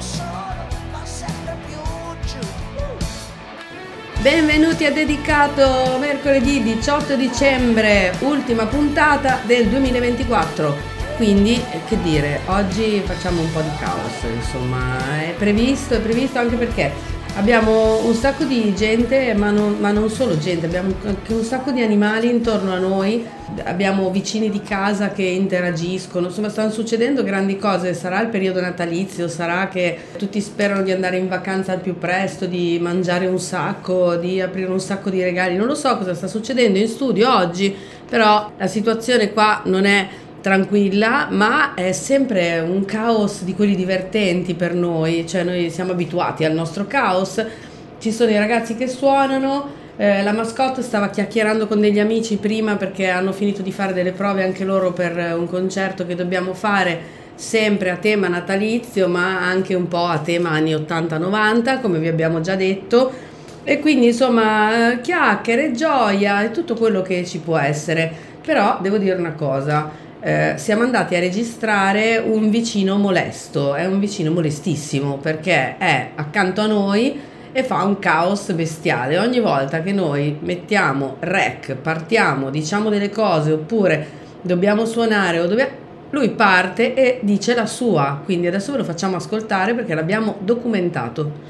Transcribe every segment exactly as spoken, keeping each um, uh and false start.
Benvenuti a Dedicato, mercoledì diciotto dicembre, ultima puntata del duemilaventiquattro. Quindi, che dire, oggi facciamo un po' di caos, insomma, è previsto, è previsto anche perché abbiamo un sacco di gente, ma non, ma non solo gente, abbiamo anche un sacco di animali intorno a noi, abbiamo vicini di casa che interagiscono, insomma stanno succedendo grandi cose, sarà il periodo natalizio, sarà che tutti sperano di andare in vacanza al più presto, di mangiare un sacco, di aprire un sacco di regali, non lo so cosa sta succedendo in studio oggi, però la situazione qua non è tranquilla, ma è sempre un caos di quelli divertenti per noi, cioè noi siamo abituati al nostro caos, ci sono i ragazzi che suonano, eh, la mascotte stava chiacchierando con degli amici prima perché hanno finito di fare delle prove anche loro per un concerto che dobbiamo fare sempre a tema natalizio, ma anche un po' a tema anni ottanta novanta, come vi abbiamo già detto, e quindi insomma chiacchiere, gioia e tutto quello che ci può essere. Però devo dire una cosa, Eh, siamo andati a registrare un vicino molesto, è un vicino molestissimo perché è accanto a noi e fa un caos bestiale. Ogni volta che noi mettiamo rec, partiamo, diciamo delle cose oppure dobbiamo suonare o dobbiamo... lui parte e dice la sua, quindi adesso ve lo facciamo ascoltare perché l'abbiamo documentato.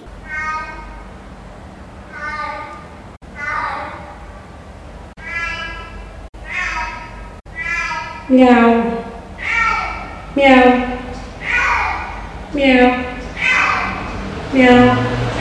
Miau. Miau. Miau. Miau.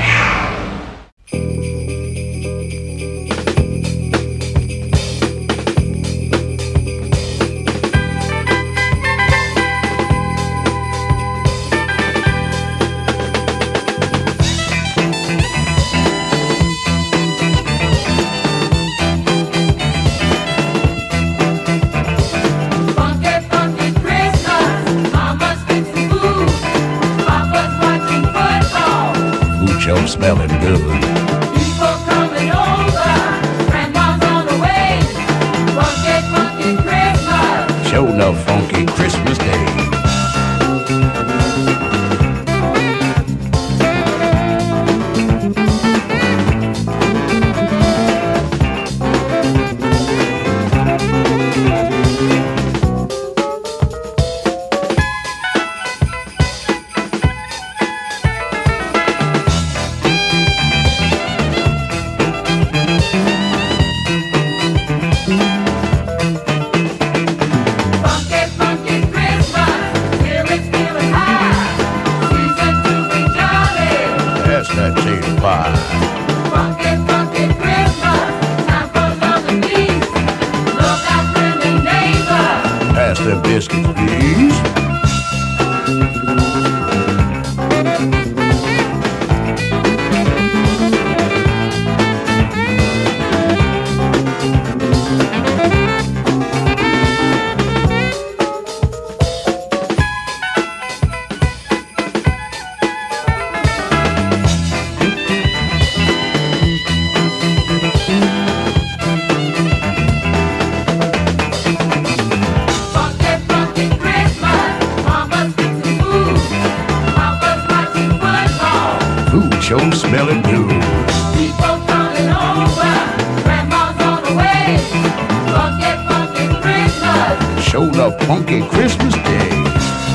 Smelling good. People coming over, grandma's on the way. Funky, funky Christmas. Show enough funky Christmas Day. The biscuits, please. Show smelling good. People coming over, grandma's on the way. Funky, funky Christmas. Show enough funky Christmas Day.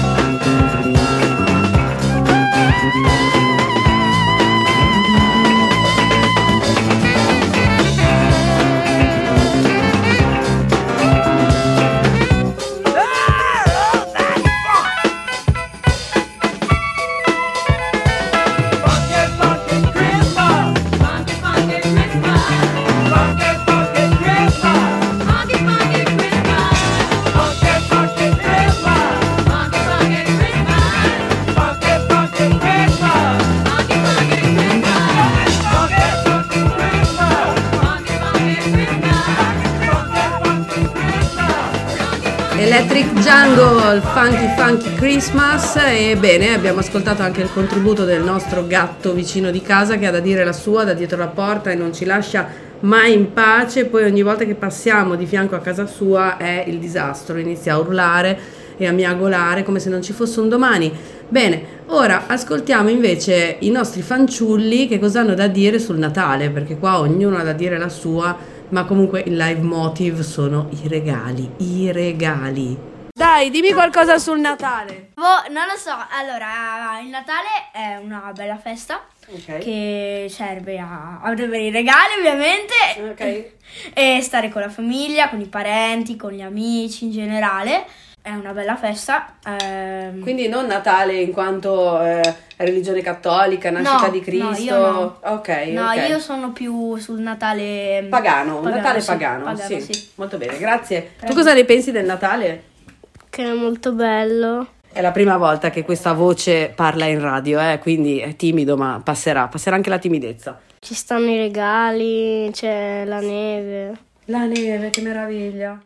Electric Jungle, Funky Funky Christmas. E bene, abbiamo ascoltato anche il contributo del nostro gatto vicino di casa che ha da dire la sua da dietro la porta e non ci lascia mai in pace. Poi ogni volta che passiamo di fianco a casa sua è il disastro, inizia a urlare e a miagolare come se non ci fosse un domani. Bene, ora ascoltiamo invece i nostri fanciulli che cosa hanno da dire sul Natale, perché qua ognuno ha da dire la sua, ma comunque il leitmotiv sono i regali, i regali. Dai, dimmi qualcosa sul Natale. Boh, non lo so. Allora, il Natale è una bella festa Ok. che serve a, a avere i regali, ovviamente, Ok. e stare con la famiglia, con i parenti, con gli amici in generale. È una bella festa. ehm, Quindi non Natale in quanto eh, religione cattolica, nascita No, di Cristo. no, io no. Ok, no, ok. io sono più sul Natale Pagano, un Natale sì, pagano, sì. sì. Molto bene, grazie. Tu cosa ne pensi del Natale? Che è molto bello. È la prima volta che questa voce parla in radio, eh, quindi è timido, ma passerà, passerà anche la timidezza. Ci stanno i regali, c'è la neve. La neve, che meraviglia.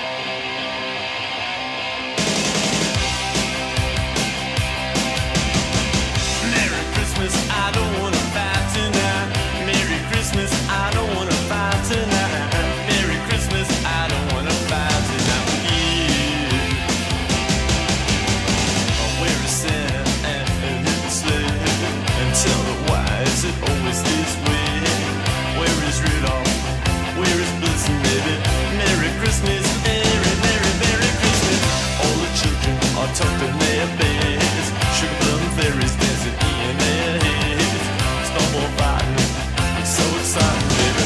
Merry Christmas, I don't wanna fight tonight. Merry Christmas, I don't wanna fight tonight. Merry Christmas, I don't wanna fight tonight with you. Oh, where is Santa and his sleigh? And tell me why is it always this way? Where is Rudolph? Where is Blitzen, baby? Merry Christmas, Merry, Merry, Merry Christmas. All the children are tucked in their beds. Sugar plum fairies dancing in their heads. Snowball fighting, it's so exciting, baby.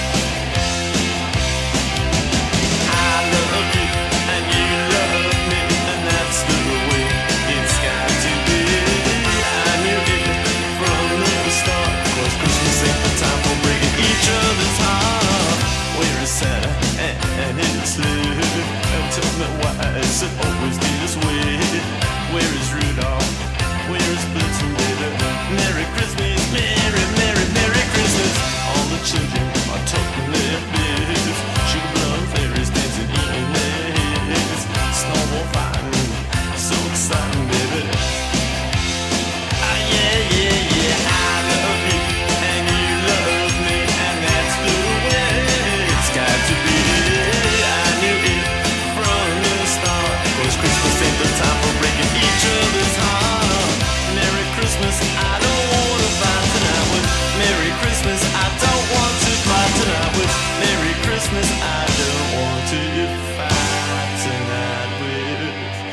I love you and you love me, and that's the way it's got to be. I knew it from the start, 'cause Christmas ain't the time for breaking each other's heart. Where is Santa and, and his sleigh? And tell me why is it always this way? Where is Rudolph? Where is Blitzen, baby? Merry Christmas, Merry, Merry, Merry Christmas. All the children are tucking their beds. Sugar plum fairies dancing in their heads. Snowball fighting, so exciting, baby. Ah, yeah, yeah, yeah, I love you and you love me, and that's the way it's got to be. I knew it from the start, 'cause Christmas ain't the time for breaking each other's heart. Merry Christmas, I don't wanna fight tonight with. Merry Christmas, I don't want to fight tonight with. Merry Christmas, I don't want to fight tonight with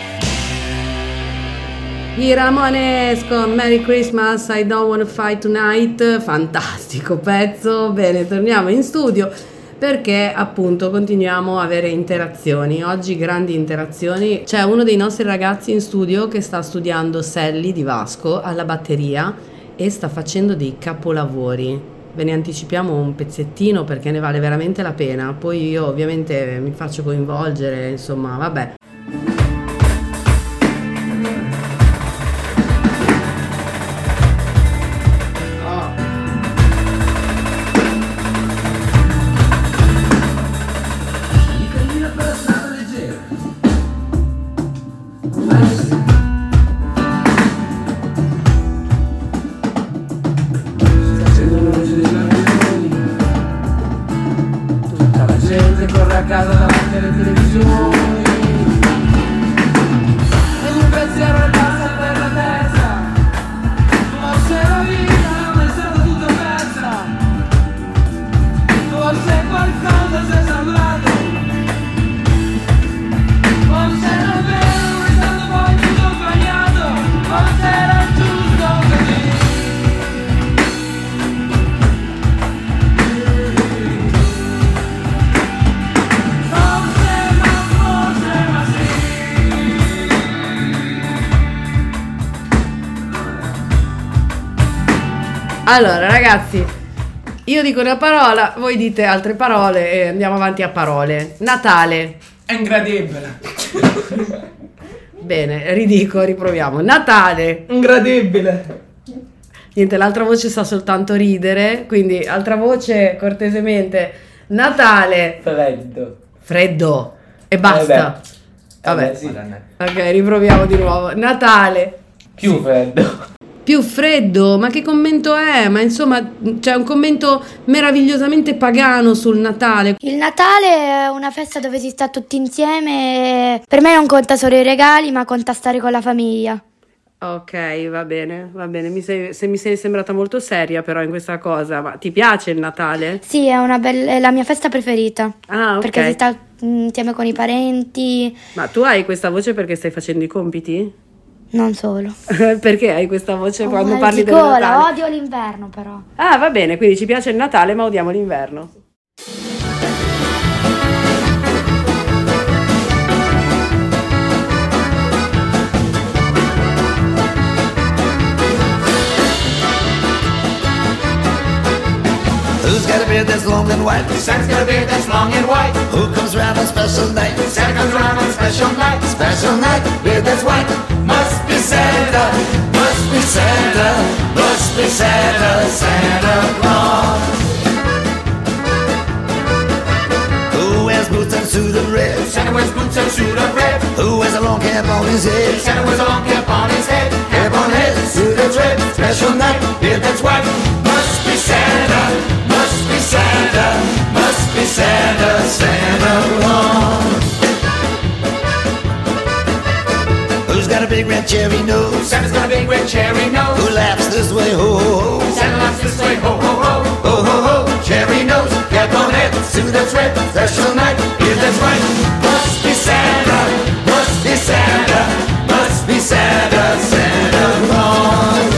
you. I Ramones con Merry Christmas, I Don't Wanna Fight Tonight, fantastico pezzo. Bene, torniamo in studio perché appunto continuiamo a avere interazioni. Oggi grandi interazioni. C'è uno dei nostri ragazzi in studio che sta studiando Sally di Vasco alla batteria e sta facendo dei capolavori. Ve ne anticipiamo un pezzettino perché ne vale veramente la pena. Poi io ovviamente mi faccio coinvolgere, insomma, vabbè. Tutta la gente corre a casa davanti alle televisioni e un pensiero le passa per la testa. Forse la vita non è stata tutta persa, forse qualcosa si è salvato, forse davvero non è stato poi tutto sbagliato, forse era giusto così. Allora ragazzi, io dico una parola, voi dite altre parole e andiamo avanti a parole. Natale. È ingradibile. Bene, ridico, riproviamo. Natale. Ingradibile. Niente, l'altra voce sa soltanto ridere, quindi altra voce cortesemente. Natale. Freddo. Freddo. E basta. Vabbè. Eh, sì. Ok, riproviamo di nuovo. Natale. Più freddo. Più freddo, ma che commento è? Ma insomma, c'è un commento meravigliosamente pagano sul Natale. Il Natale è una festa dove si sta tutti insieme e per me non conta solo i regali, ma conta stare con la famiglia. Ok, va bene, va bene. Mi sei, se mi sei sembrata molto seria però in questa cosa, ma ti piace il Natale? Sì, è una bella, è la mia festa preferita. Ah, ok. Perché si sta mm, insieme con i parenti, Ma tu hai questa voce perché stai facendo i compiti? non solo. Perché hai questa voce Ho quando mal parli di del gola, Natale? odio l'inverno però. Ah, va bene, quindi ci piace il Natale ma odiamo l'inverno. Who's got a beard that's long and white? Santa's got a beard that's long and white. Who comes round on special night? Santa comes around on a special night. Special night, beard that's white. Must be Santa, Must be Santa, must be Santa, Santa Claus. Who wears boots and suit of red? Santa wears boots and suit of red. Who wears a long cap on his head? Santa wears a long cap on his head. Cap on head, suit that's red. Special night, beard that's white. Must be Santa, Must be Santa, must be Santa, Santa Claus. Who's got a big red cherry nose? Santa's got a big red cherry nose. Who laughs this way, ho ho ho? Santa laughs this way, ho ho ho. Ho ho ho, cherry nose, cap on head, suit that's red, special night, beard that's white. Must be Santa, must be Santa, must be Santa, Santa Claus.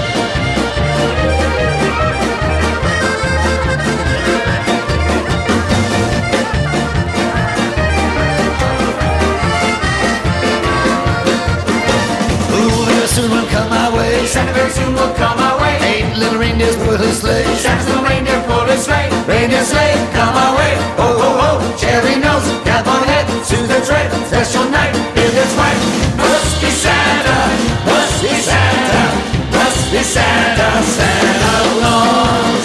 Who very soon will come my way? Santa very soon will come our way. Eight little reindeers pull his sleigh. Santa's little reindeer pull his sleigh. Reindeer sleigh, come our way. Ho ho ho, cherry nose, cap on head, suit that's red, special night, beard that's white. Must be Santa, must be Santa, must be Santa, Santa Claus.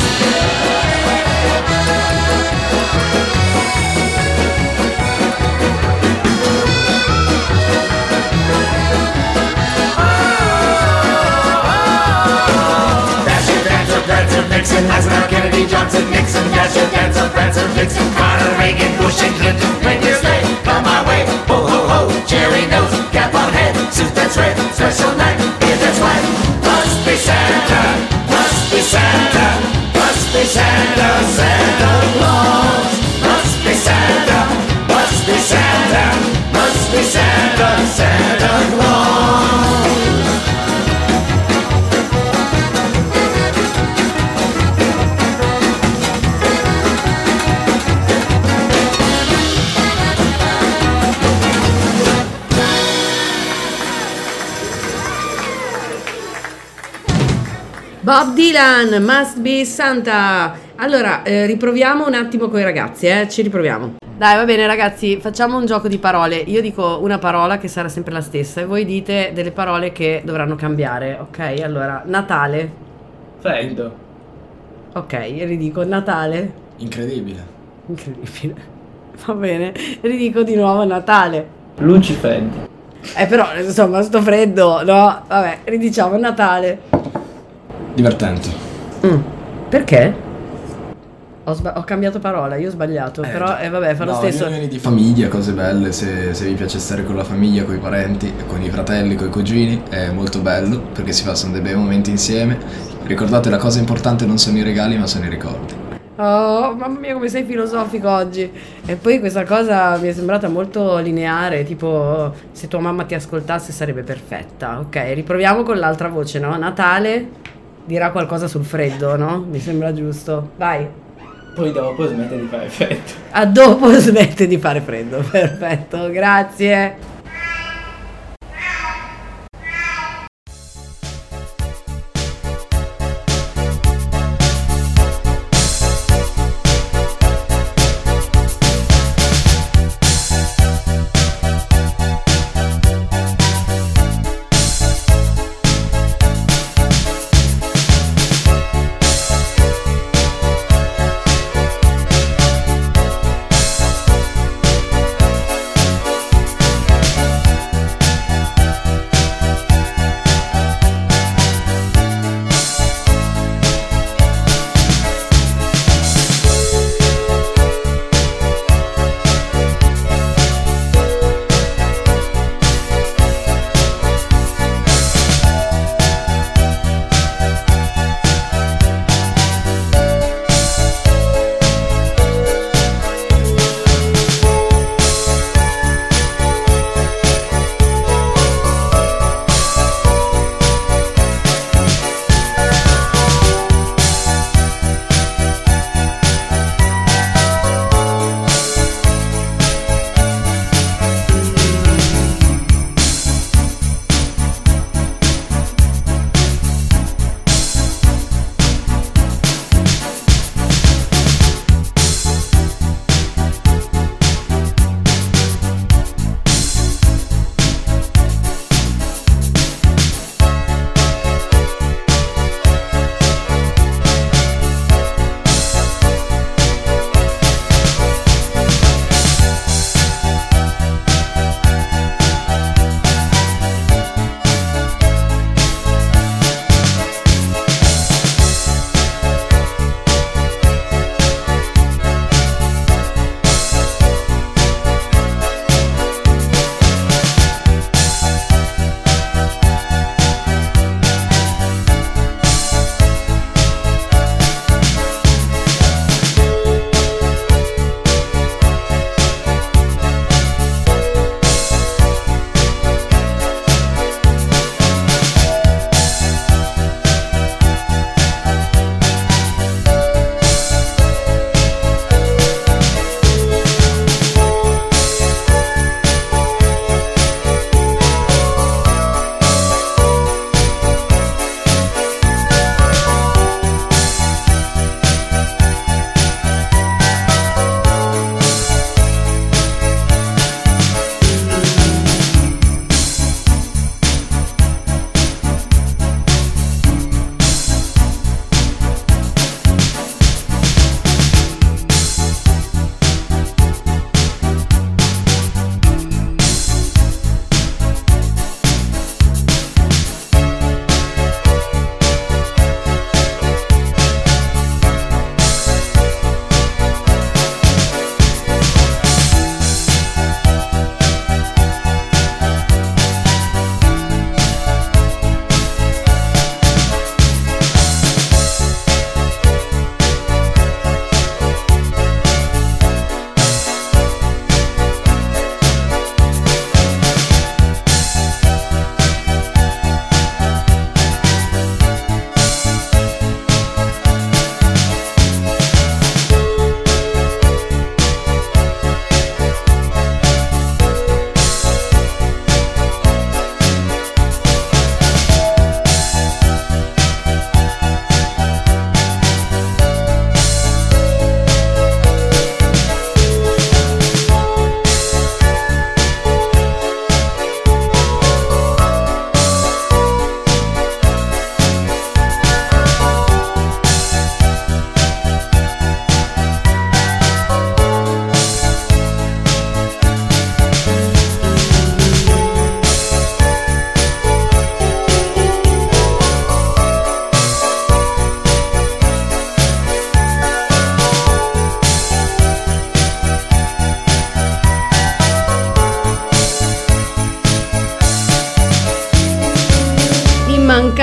Dasher, Dancer, Prancer, Vixen, Eisenhower, Kennedy, Johnson, Nixon. Dasher, Dancer, Prancer, Vixen, Carter, Reagan, Bush, and Clinton. Reindeer sleigh, come my way. Ho ho ho, cherry nose, cap on head, suit that's red, special night, beard that's white. Must be Santa, must be Santa, must be Santa, Santa Claus. Must be Santa, must be Santa, must be Santa, Santa Claus. Bob Dylan, Must Be Santa. Allora, eh, riproviamo un attimo con i ragazzi, eh? Ci riproviamo. Dai, va bene ragazzi, facciamo un gioco di parole. Io dico una parola che sarà sempre la stessa e voi dite delle parole che dovranno cambiare, ok? Allora, Natale. Freddo. Ok, ridico Natale. Incredibile. Incredibile. Va bene, ridico di nuovo Natale. Lucifreddi. Eh però, insomma, sto freddo, no? Vabbè, ridiciamo Natale. Divertente. Mm. Perché? Ho, sba- ho cambiato parola, io ho sbagliato, Eh, però eh, vabbè, fa lo no, stesso. riunioni di famiglia, cose belle, se, se vi piace stare con la famiglia, con i parenti, con i fratelli, con i cugini, è molto bello perché si passano dei bei momenti insieme. Ricordate, la cosa importante non sono i regali ma sono i ricordi. Oh, mamma mia come sei filosofico oggi. E poi questa cosa mi è sembrata molto lineare, tipo se tua mamma ti ascoltasse sarebbe perfetta. Ok, riproviamo con l'altra voce, no? Natale dirà qualcosa sul freddo, no? Mi sembra giusto. Vai. Poi dopo smette di fare freddo. A dopo smette di fare freddo. Perfetto, grazie.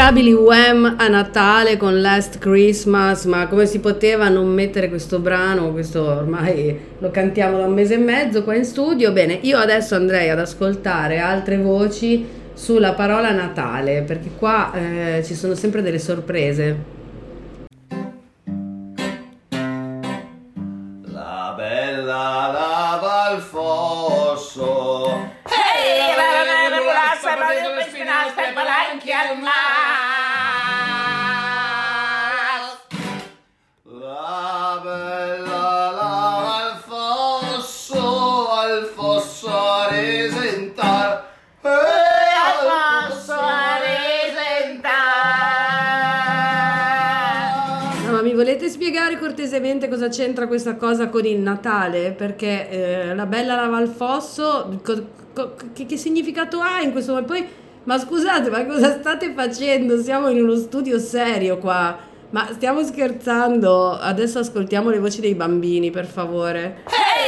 Indimenticabili Wham a Natale con Last Christmas, ma come si poteva non mettere questo brano? Questo ormai lo cantiamo da un mese e mezzo qua in studio. Bene, io adesso andrei ad ascoltare altre voci sulla parola Natale, perché qua eh, ci sono sempre delle sorprese. La bella lava al fosso. La bella lava al fosso, al fosso a resentar. Al fosso a resentar. No, ma mi volete spiegare cortesemente cosa c'entra questa cosa con il Natale? Perché eh, la bella lava al fosso, co- co- che, che significato ha in questo momento? Poi, ma scusate, ma cosa state facendo? Siamo in uno studio serio qua. Ma stiamo scherzando? Adesso ascoltiamo le voci dei bambini, per favore.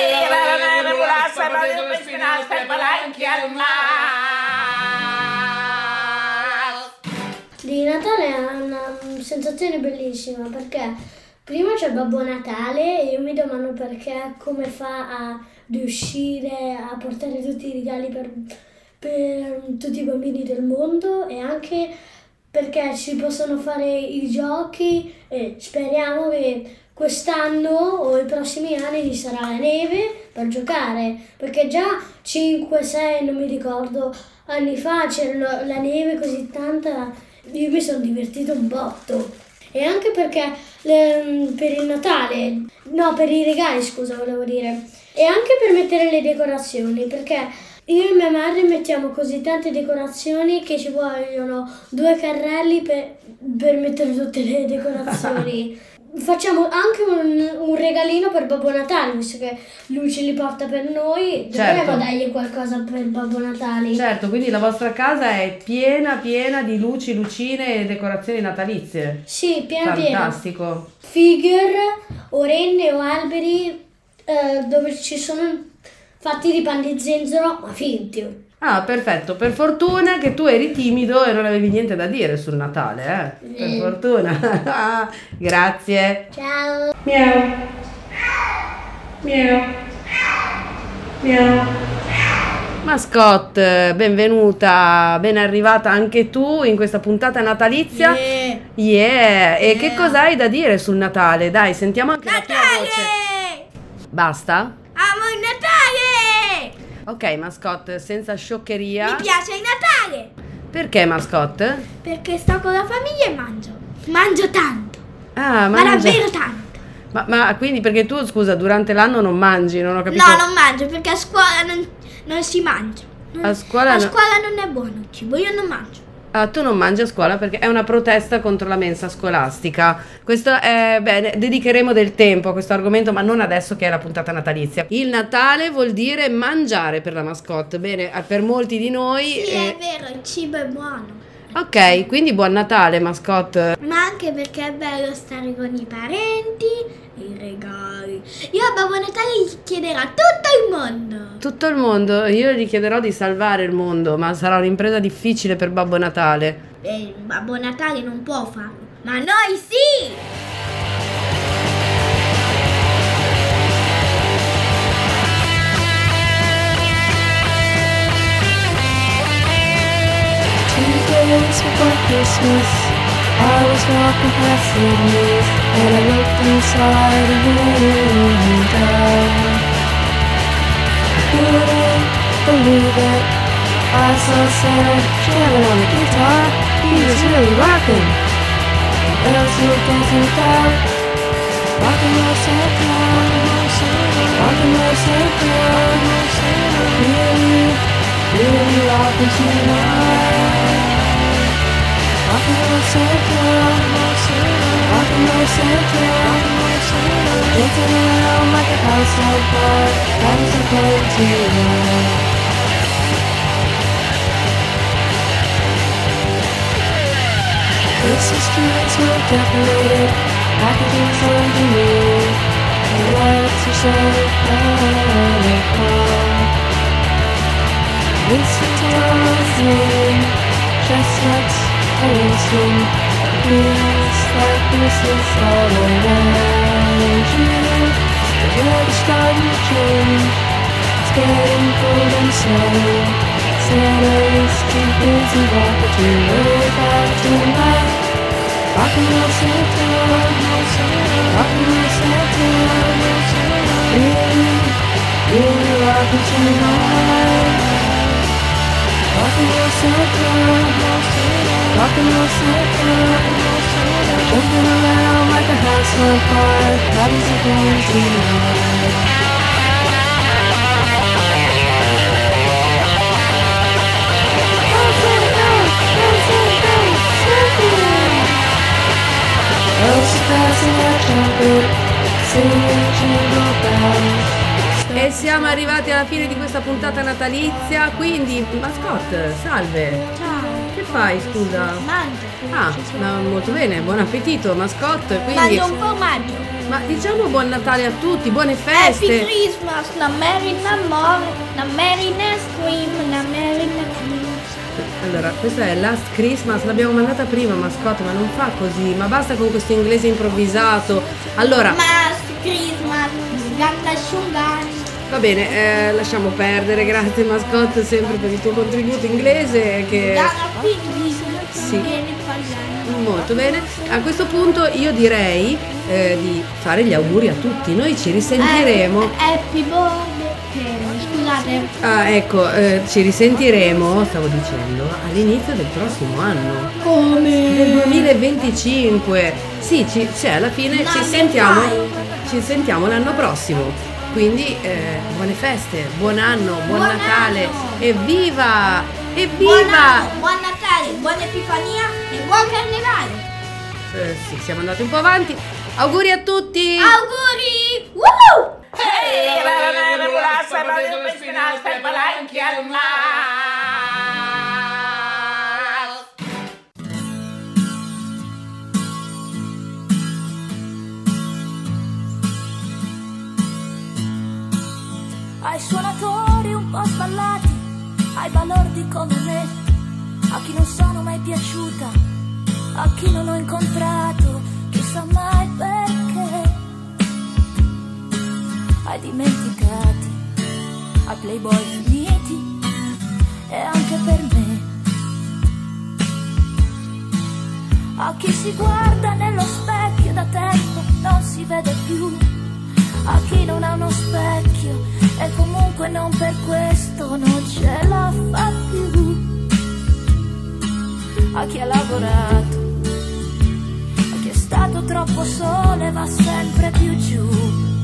Di Natale è una sensazione bellissima perché prima c'è Babbo Natale e io mi domando perché come fa a riuscire a portare tutti i regali per, per tutti i bambini del mondo e anche perché si possono fare i giochi e speriamo che quest'anno o i prossimi anni ci sarà la neve per giocare, perché già cinque sei, non mi ricordo, anni fa c'era la neve così tanta, io mi sono divertito un botto. E anche perché le, per il Natale, no, per i regali, scusa, volevo dire, e anche per mettere le decorazioni, perché io e mia madre mettiamo così tante decorazioni che ci vogliono due carrelli per, per mettere tutte le decorazioni. Facciamo anche un, un regalino per Babbo Natale, visto che lui ce li porta per noi, dovremmo Certo. dargli qualcosa per Babbo Natale. Certo, quindi la vostra casa è piena, piena di luci, lucine e decorazioni natalizie. Sì, piena piena. Fantastico. Figure o renne o alberi eh, dove ci sono fatti di pan di zenzero ma finti. Ah, perfetto. Per fortuna che tu eri timido e non avevi niente da dire sul Natale, eh? Per Mm. fortuna. Grazie. Ciao. Miau. Miau. Miau. Mascotte, benvenuta, ben arrivata anche tu in questa puntata natalizia. Yeah. Yeah. E Yeah. che cosa hai da dire sul Natale? Dai, sentiamo anche la tua voce. Natale! Basta? Amo il Natale! Ok, mascotte, senza scioccheria. Mi piace il Natale! Perché, mascotte? Perché sto con la famiglia e mangio. Mangio tanto. Ah, Ma mangia- davvero tanto. Ma, ma quindi perché tu, scusa, durante l'anno non mangi, non ho capito. No, non mangio perché a scuola non, non si mangia. Non- A scuola a no- scuola non è buono il cibo, io non mangio. Ah, tu non mangi a scuola perché è una protesta contro la mensa scolastica. Questo è bene, dedicheremo del tempo a questo argomento, ma non adesso che è la puntata natalizia. Il Natale vuol dire mangiare per la mascotte. Bene, eh, per molti di noi. Sì, eh, è vero, il cibo è buono. Ok, quindi buon Natale, mascotte. Ma anche perché è bello stare con i parenti, i regali. Io a Babbo Natale gli chiederò a tutto il mondo. Tutto il mondo, io gli chiederò di salvare il mondo, ma sarà un'impresa difficile per Babbo Natale. E Babbo Natale non può farlo, ma noi sì! Two days before Christmas, I was walking past Sydney's, and I looked inside a window. Couldn't believe it. I saw Santa jamming on the guitar. He was really rocking. Elves were dancing about. Rockin' my Santa, rockin' my Santa. Really, really rockin' tonight. Rockin' my Santa, rockin' my Santa. Dancing around like a house on fire, having some fun tonight. Christmas trees were decorated, packages underneath, the lights were so colorful. Mistletoe was ringing, chestnuts racing. Feels like this is all around you. The weather's starting to change. It's getting cold and snowy. Santa's too busy walking to worry about tonight. Rockin' roll Santa, rockin' roll Santa, really, really rockin' tonight. Rockin' roll Santa, rockin' roll Santa, jumping around like a house on fire, having some fun tonight. E siamo arrivati alla fine di questa puntata natalizia, quindi mascotte, salve. Ciao. Che fai, scusa? Mangio. Ah, no, molto bene, buon appetito, mascotte, quindi... Mangio un formaggio. Ma diciamo buon Natale a tutti, buone Happy feste. Christmas, na Merry na More, na Merry na Scream, na Merry na Cream. Allora, questa è Last Christmas, l'abbiamo mandata prima, mascotte, ma non fa così, ma basta con questo inglese improvvisato. Allora... Last Christmas, gatta shungani. Va bene, eh, lasciamo perdere, grazie mascotte sempre per il tuo contributo inglese che... Dalla quindi Sì. viene parlando. Molto bene, a questo punto io direi eh, di fare gli auguri a tutti, noi ci risentiremo... Eh, Happy birthday, scusate. Ah, ecco, eh, ci risentiremo, stavo dicendo, all'inizio del prossimo anno. Come? Del duemilaventicinque. Sì, ci, cioè alla fine No, ci che sentiamo, fai? ci sentiamo l'anno prossimo. Quindi eh, buone feste, buon anno, buon, Buon Natale, anno. evviva! Evviva! Buon anno, buon Natale, buona Epifania e buon Carnevale. Eh, sì, siamo andati un po' avanti. Auguri a tutti! Auguri! Woo! Ai suonatori un po' sballati, ai balordi come me, a chi non sono mai piaciuta, a chi non ho incontrato, chissà mai perché, ai dimenticati, ai playboy finiti e anche per me, a chi si guarda nello specchio da tempo non si vede più, a chi non ha uno specchio e comunque non per questo non ce la fa più, a chi ha lavorato, a chi è stato troppo sole va sempre più giù,